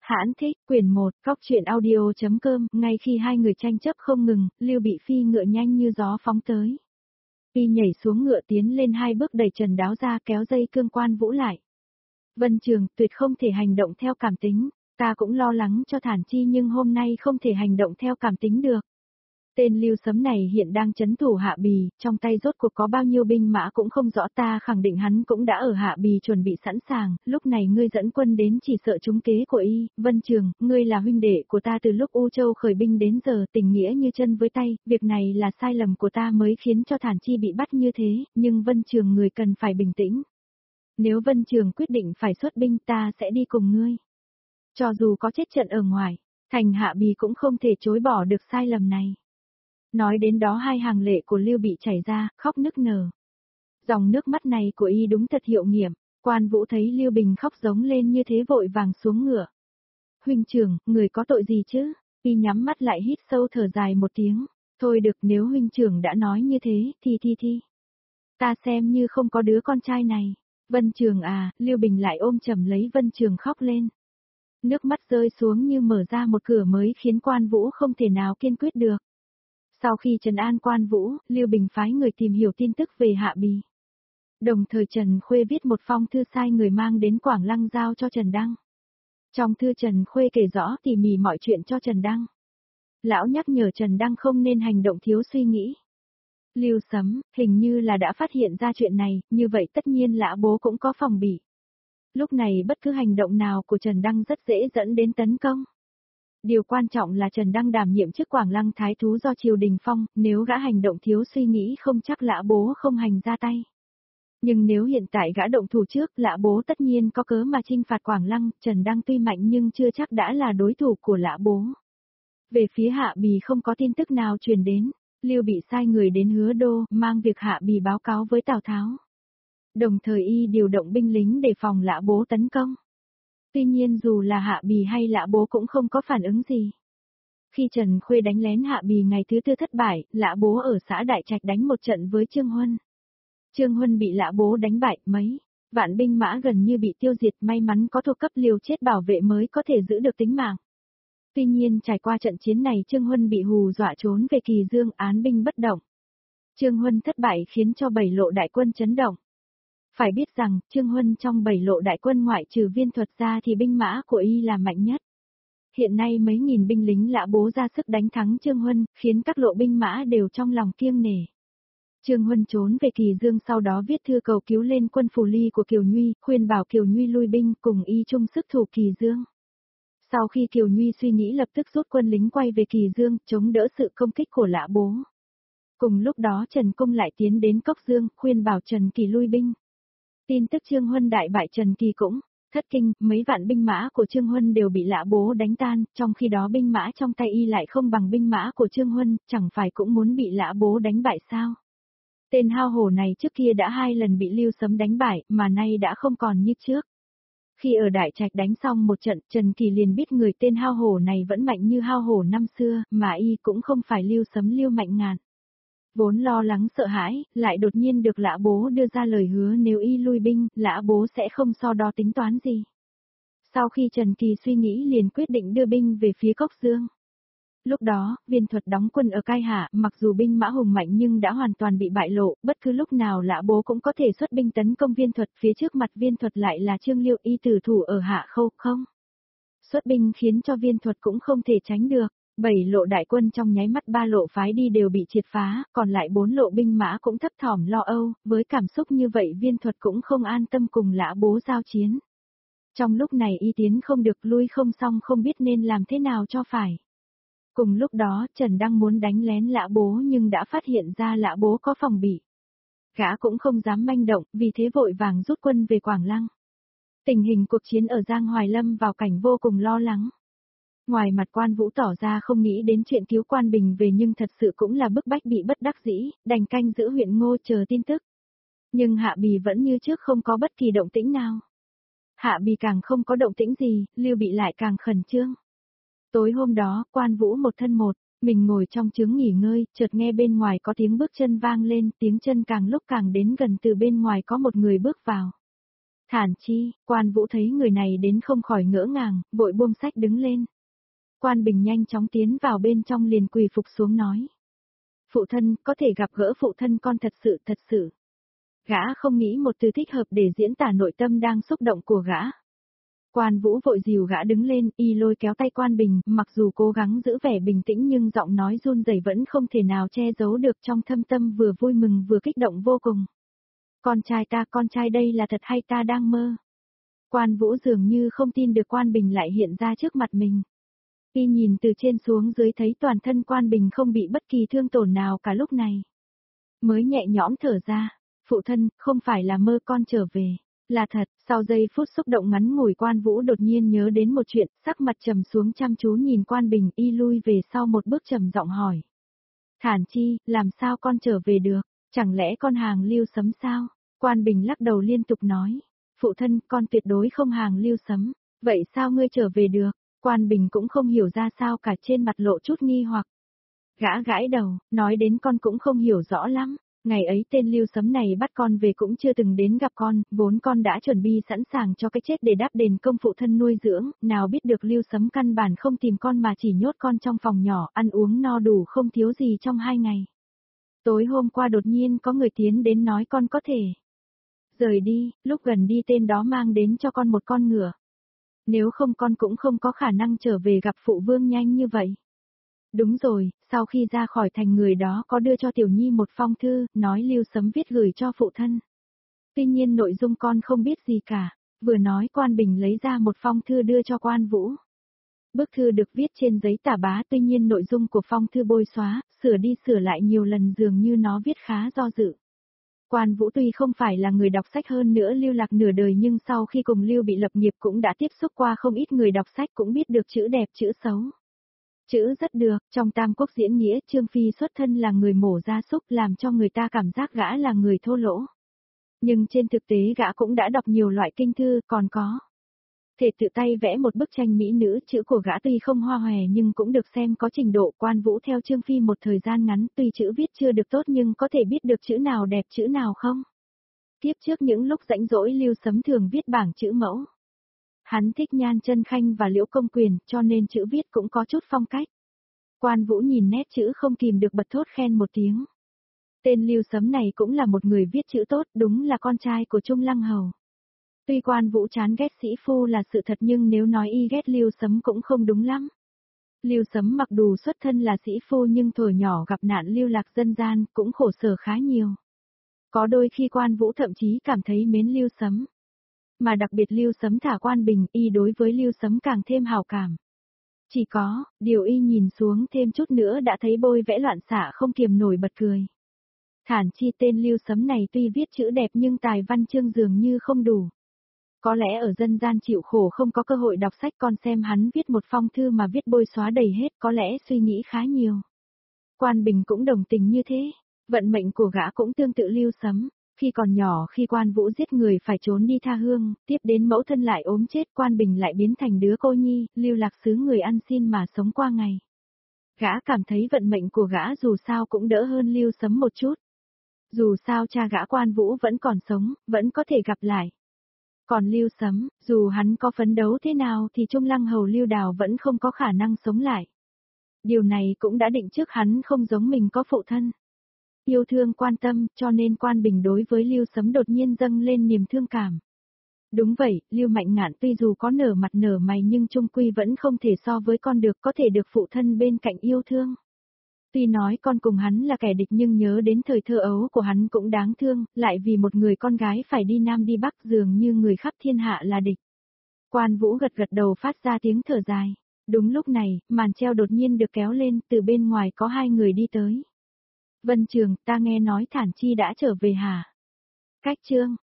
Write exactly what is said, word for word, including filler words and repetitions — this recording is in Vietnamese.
Hãn thích, quyển một, góc truyện audio.com, ngay khi hai người tranh chấp không ngừng, Lưu Bị phi ngựa nhanh như gió phóng tới. Y nhảy xuống ngựa tiến lên hai bước đẩy Trần Đáo ra kéo dây cương Quan Vũ lại. Vân Trường, tuyệt không thể hành động theo cảm tính, ta cũng lo lắng cho Thản Chi nhưng hôm nay không thể hành động theo cảm tính được. Tên Lưu Sấm này hiện đang trấn thủ Hạ Bì, trong tay rốt cuộc có bao nhiêu binh mã cũng không rõ, ta khẳng định hắn cũng đã ở Hạ Bì chuẩn bị sẵn sàng, lúc này ngươi dẫn quân đến chỉ sợ trúng kế của y. Vân Trường, ngươi là huynh đệ của ta từ lúc U Châu khởi binh đến giờ, tình nghĩa như chân với tay, việc này là sai lầm của ta mới khiến cho Thản Chi bị bắt như thế, nhưng Vân Trường người cần phải bình tĩnh. Nếu Vân Trường quyết định phải xuất binh ta sẽ đi cùng ngươi. Cho dù có chết trận ở ngoài, thành Hạ Bì cũng không thể chối bỏ được sai lầm này. Nói đến đó hai hàng lệ của Lưu Bị chảy ra, khóc nức nở. Dòng nước mắt này của y đúng thật hiệu nghiệm, Quan Vũ thấy Lưu Bình khóc giống lên như thế vội vàng xuống ngựa. Huynh trưởng, người có tội gì chứ? Y nhắm mắt lại hít sâu thở dài một tiếng. Thôi được, nếu huynh trưởng đã nói như thế, thì thì thì. Ta xem như không có đứa con trai này. Vân Trường à, Lưu Bình lại ôm chầm lấy Vân Trường khóc lên. Nước mắt rơi xuống như mở ra một cửa mới khiến Quan Vũ không thể nào kiên quyết được. Sau khi trấn an Quan Vũ, Lưu Bình phái người tìm hiểu tin tức về Hạ Bì. Đồng thời Trần Khuê viết một phong thư sai người mang đến Quảng Lăng giao cho Trần Đăng. Trong thư Trần Khuê kể rõ tỉ mỉ mọi chuyện cho Trần Đăng. Lão nhắc nhở Trần Đăng không nên hành động thiếu suy nghĩ. Lưu Sấm, hình như là đã phát hiện ra chuyện này, như vậy tất nhiên Lã Bố cũng có phòng bị. Lúc này bất cứ hành động nào của Trần Đăng rất dễ dẫn đến tấn công. Điều quan trọng là Trần Đăng đảm nhiệm chức Quảng Lăng thái thú do triều đình phong, nếu gã hành động thiếu suy nghĩ không chắc Lã Bố không hành ra tay. Nhưng nếu hiện tại gã động thủ trước, Lã Bố tất nhiên có cớ mà chinh phạt Quảng Lăng, Trần Đăng tuy mạnh nhưng chưa chắc đã là đối thủ của Lã Bố. Về phía Hạ Bì không có tin tức nào truyền đến, Lưu Bị sai người đến Hứa Đô, mang việc Hạ Bì báo cáo với Tào Tháo. Đồng thời y điều động binh lính để phòng Lã Bố tấn công. Tuy nhiên dù là Hạ Bì hay Lã Bố cũng không có phản ứng gì. Khi Trần Khuê đánh lén Hạ Bì ngày thứ tư thất bại, Lã Bố ở xã Đại Trạch đánh một trận với Trương Huân. Trương Huân bị Lã Bố đánh bại, mấy vạn binh mã gần như bị tiêu diệt, may mắn có thuộc cấp liều chết bảo vệ mới có thể giữ được tính mạng. Tuy nhiên trải qua trận chiến này Trương Huân bị hù dọa trốn về Kỳ Dương, án binh bất động. Trương Huân thất bại khiến cho bảy lộ đại quân chấn động. Phải biết rằng, Trương Huân trong bảy lộ đại quân ngoại trừ Viên Thuật ra thì binh mã của y là mạnh nhất. Hiện nay mấy nghìn binh lính Lã Bố ra sức đánh thắng Trương Huân, khiến các lộ binh mã đều trong lòng kiêng nể. Trương Huân trốn về Kỳ Dương sau đó viết thư cầu cứu lên quân Phù Ly của Kiều Nhuy, khuyên bảo Kiều Nhuy lui binh cùng y chung sức thủ Kỳ Dương. Sau khi Kiều Nhuy suy nghĩ lập tức rút quân lính quay về Kỳ Dương, chống đỡ sự công kích của Lã Bố. Cùng lúc đó Trần Cung lại tiến đến Cốc Dương, khuyên bảo Trần Kỳ lui binh. Tin tức Trương Huân đại bại Trần Kỳ cũng thất kinh, mấy vạn binh mã của Trương Huân đều bị Lã Bố đánh tan, trong khi đó binh mã trong tay y lại không bằng binh mã của Trương Huân, chẳng phải cũng muốn bị Lã Bố đánh bại sao? Tên hao hổ này trước kia đã hai lần bị Lưu Sấm đánh bại, mà nay đã không còn như trước. Khi ở Đại Trạch đánh xong một trận, Trần Kỳ liền biết người tên hao hổ này vẫn mạnh như hao hổ năm xưa, mà y cũng không phải Lưu Sấm Lưu Mạnh Ngạn. Vốn lo lắng sợ hãi, lại đột nhiên được Lã Bố đưa ra lời hứa nếu y lui binh, Lã Bố sẽ không so đo tính toán gì. Sau khi Trần Kỳ suy nghĩ liền quyết định đưa binh về phía Cốc Dương. Lúc đó, Viên Thuật đóng quân ở Cai Hạ, mặc dù binh mã hùng mạnh nhưng đã hoàn toàn bị bại lộ, bất cứ lúc nào Lã Bố cũng có thể xuất binh tấn công Viên Thuật, phía trước mặt Viên Thuật lại là Trương Liêu, y tử thủ ở Hạ Khâu không. Xuất binh khiến cho Viên Thuật cũng không thể tránh được. Bảy lộ đại quân trong nháy mắt ba lộ phái đi đều bị triệt phá, còn lại bốn lộ binh mã cũng thấp thỏm lo âu, với cảm xúc như vậy Viên Thuật cũng không an tâm cùng Lã Bố giao chiến. Trong lúc này y tiến không được lui không xong không biết nên làm thế nào cho phải. Cùng lúc đó Trần Đăng muốn đánh lén Lã Bố nhưng đã phát hiện ra Lã Bố có phòng bị. Gã cũng không dám manh động, vì thế vội vàng rút quân về Quảng Lăng. Tình hình cuộc chiến ở Giang Hoài lâm vào cảnh vô cùng lo lắng. Ngoài mặt Quan Vũ tỏ ra không nghĩ đến chuyện cứu Quan Bình về nhưng thật sự cũng là bức bách bị bất đắc dĩ, đành canh giữ huyện Ngô chờ tin tức. Nhưng Hạ Bì vẫn như trước không có bất kỳ động tĩnh nào. Hạ Bì càng không có động tĩnh gì, Lưu Bị lại càng khẩn trương. Tối hôm đó, Quan Vũ một thân một, mình ngồi trong trướng nghỉ ngơi, chợt nghe bên ngoài có tiếng bước chân vang lên, tiếng chân càng lúc càng đến gần, từ bên ngoài có một người bước vào. Thản Chi, Quan Vũ thấy người này đến không khỏi ngỡ ngàng, vội buông sách đứng lên. Quan Bình nhanh chóng tiến vào bên trong liền quỳ phục xuống nói. Phụ thân, có thể gặp gỡ phụ thân con thật sự thật sự. Gã không nghĩ một từ thích hợp để diễn tả nội tâm đang xúc động của gã. Quan Vũ vội dìu gã đứng lên, y lôi kéo tay Quan Bình, mặc dù cố gắng giữ vẻ bình tĩnh nhưng giọng nói run rẩy vẫn không thể nào che giấu được trong thâm tâm vừa vui mừng vừa kích động vô cùng. Con trai ta, con trai đây là thật hay ta đang mơ? Quan Vũ dường như không tin được Quan Bình lại hiện ra trước mặt mình. Y nhìn từ trên xuống dưới thấy toàn thân Quan Bình không bị bất kỳ thương tổn nào cả lúc này. Mới nhẹ nhõm thở ra, phụ thân, không phải là mơ con trở về, là thật. Sau giây phút xúc động ngắn ngủi Quan Vũ đột nhiên nhớ đến một chuyện, sắc mặt trầm xuống chăm chú nhìn Quan Bình, y lui về sau một bước trầm giọng hỏi. Thản Chi, làm sao con trở về được, chẳng lẽ con hàng Lưu Sấm sao? Quan Bình lắc đầu liên tục nói, phụ thân, con tuyệt đối không hàng Lưu Sấm, vậy sao ngươi trở về được? Quan Bình cũng không hiểu ra sao cả, trên mặt lộ chút nghi hoặc. Gã gãi đầu, nói đến con cũng không hiểu rõ lắm, ngày ấy tên Lưu Sấm này bắt con về cũng chưa từng đến gặp con, vốn con đã chuẩn bị sẵn sàng cho cái chết để đáp đền công phụ thân nuôi dưỡng, nào biết được Lưu Sấm căn bản không tìm con mà chỉ nhốt con trong phòng nhỏ, ăn uống no đủ không thiếu gì trong hai ngày. Tối hôm qua đột nhiên có người tiến đến nói con có thể rời đi, lúc gần đi tên đó mang đến cho con một con ngựa. Nếu không con cũng không có khả năng trở về gặp phụ vương nhanh như vậy. Đúng rồi, sau khi ra khỏi thành người đó có đưa cho Tiểu Nhi một phong thư, nói Lưu Sấm viết gửi cho phụ thân. Tuy nhiên nội dung con không biết gì cả, vừa nói Quan Bình lấy ra một phong thư đưa cho Quan Vũ. Bức thư được viết trên giấy tả bá, tuy nhiên nội dung của phong thư bôi xóa, sửa đi sửa lại nhiều lần dường như nó viết khá do dự. Quan Vũ tuy không phải là người đọc sách hơn nữa lưu lạc nửa đời nhưng sau khi cùng Lưu Bị lập nghiệp cũng đã tiếp xúc qua không ít người đọc sách cũng biết được chữ đẹp chữ xấu. Chữ rất được, trong Tam Quốc diễn nghĩa Trương Phi xuất thân là người mổ gia súc làm cho người ta cảm giác gã là người thô lỗ. Nhưng trên thực tế gã cũng đã đọc nhiều loại kinh thư còn có thể tự tay vẽ một bức tranh mỹ nữ, chữ của gã tuy không hoa hòe nhưng cũng được xem có trình độ. Quan Vũ theo Trương Phi một thời gian ngắn tuy chữ viết chưa được tốt nhưng có thể biết được chữ nào đẹp chữ nào không. Tiếp trước những lúc rảnh rỗi Lưu Sấm thường viết bảng chữ mẫu. Hắn thích Nhan Chân Khanh và Liễu Công Quyền cho nên chữ viết cũng có chút phong cách. Quan Vũ nhìn nét chữ không kìm được bật thốt khen một tiếng. Tên Lưu Sấm này cũng là một người viết chữ tốt, đúng là con trai của Trung Lăng Hầu. Tuy Quan Vũ chán ghét sĩ phu là sự thật nhưng nếu nói y ghét Lưu Sấm cũng không đúng lắm. Lưu Sấm mặc dù xuất thân là sĩ phu nhưng thuở nhỏ gặp nạn lưu lạc dân gian cũng khổ sở khá nhiều. Có đôi khi Quan Vũ thậm chí cảm thấy mến Lưu Sấm. Mà đặc biệt Lưu Sấm thả Quan Bình, y đối với Lưu Sấm càng thêm hào cảm. Chỉ có, điều y nhìn xuống thêm chút nữa đã thấy bôi vẽ loạn xạ không kiềm nổi bật cười. Thản Chi, tên Lưu Sấm này tuy viết chữ đẹp nhưng tài văn chương dường như không đủ. Có lẽ ở dân gian chịu khổ không có cơ hội đọc sách, con xem hắn viết một phong thư mà viết bôi xóa đầy hết, có lẽ suy nghĩ khá nhiều. Quan Bình cũng đồng tình như thế, vận mệnh của gã cũng tương tự Lưu Sấm. Khi còn nhỏ khi Quan Vũ giết người phải trốn đi tha hương, tiếp đến mẫu thân lại ốm chết, Quan Bình lại biến thành đứa cô nhi, lưu lạc xứ người ăn xin mà sống qua ngày. Gã cảm thấy vận mệnh của gã dù sao cũng đỡ hơn Lưu Sấm một chút. Dù sao cha gã Quan Vũ vẫn còn sống, vẫn có thể gặp lại. Còn Lưu Sấm, dù hắn có phấn đấu thế nào thì Trung Lăng Hầu Lưu Đào vẫn không có khả năng sống lại. Điều này cũng đã định trước hắn không giống mình có phụ thân. Yêu thương quan tâm, cho nên Quan Bình đối với Lưu Sấm đột nhiên dâng lên niềm thương cảm. Đúng vậy, Lưu Mạnh Ngạn tuy dù có nở mặt nở mày nhưng chung quy vẫn không thể so với con được, có thể được phụ thân bên cạnh yêu thương. Tuy nói con cùng hắn là kẻ địch nhưng nhớ đến thời thơ ấu của hắn cũng đáng thương, lại vì một người con gái phải đi Nam đi Bắc dường như người khắp thiên hạ là địch. Quan Vũ gật gật đầu phát ra tiếng thở dài. Đúng lúc này, màn treo đột nhiên được kéo lên, từ bên ngoài có hai người đi tới. Vân Trường, ta nghe nói Thản Chi đã trở về hả? Cách chương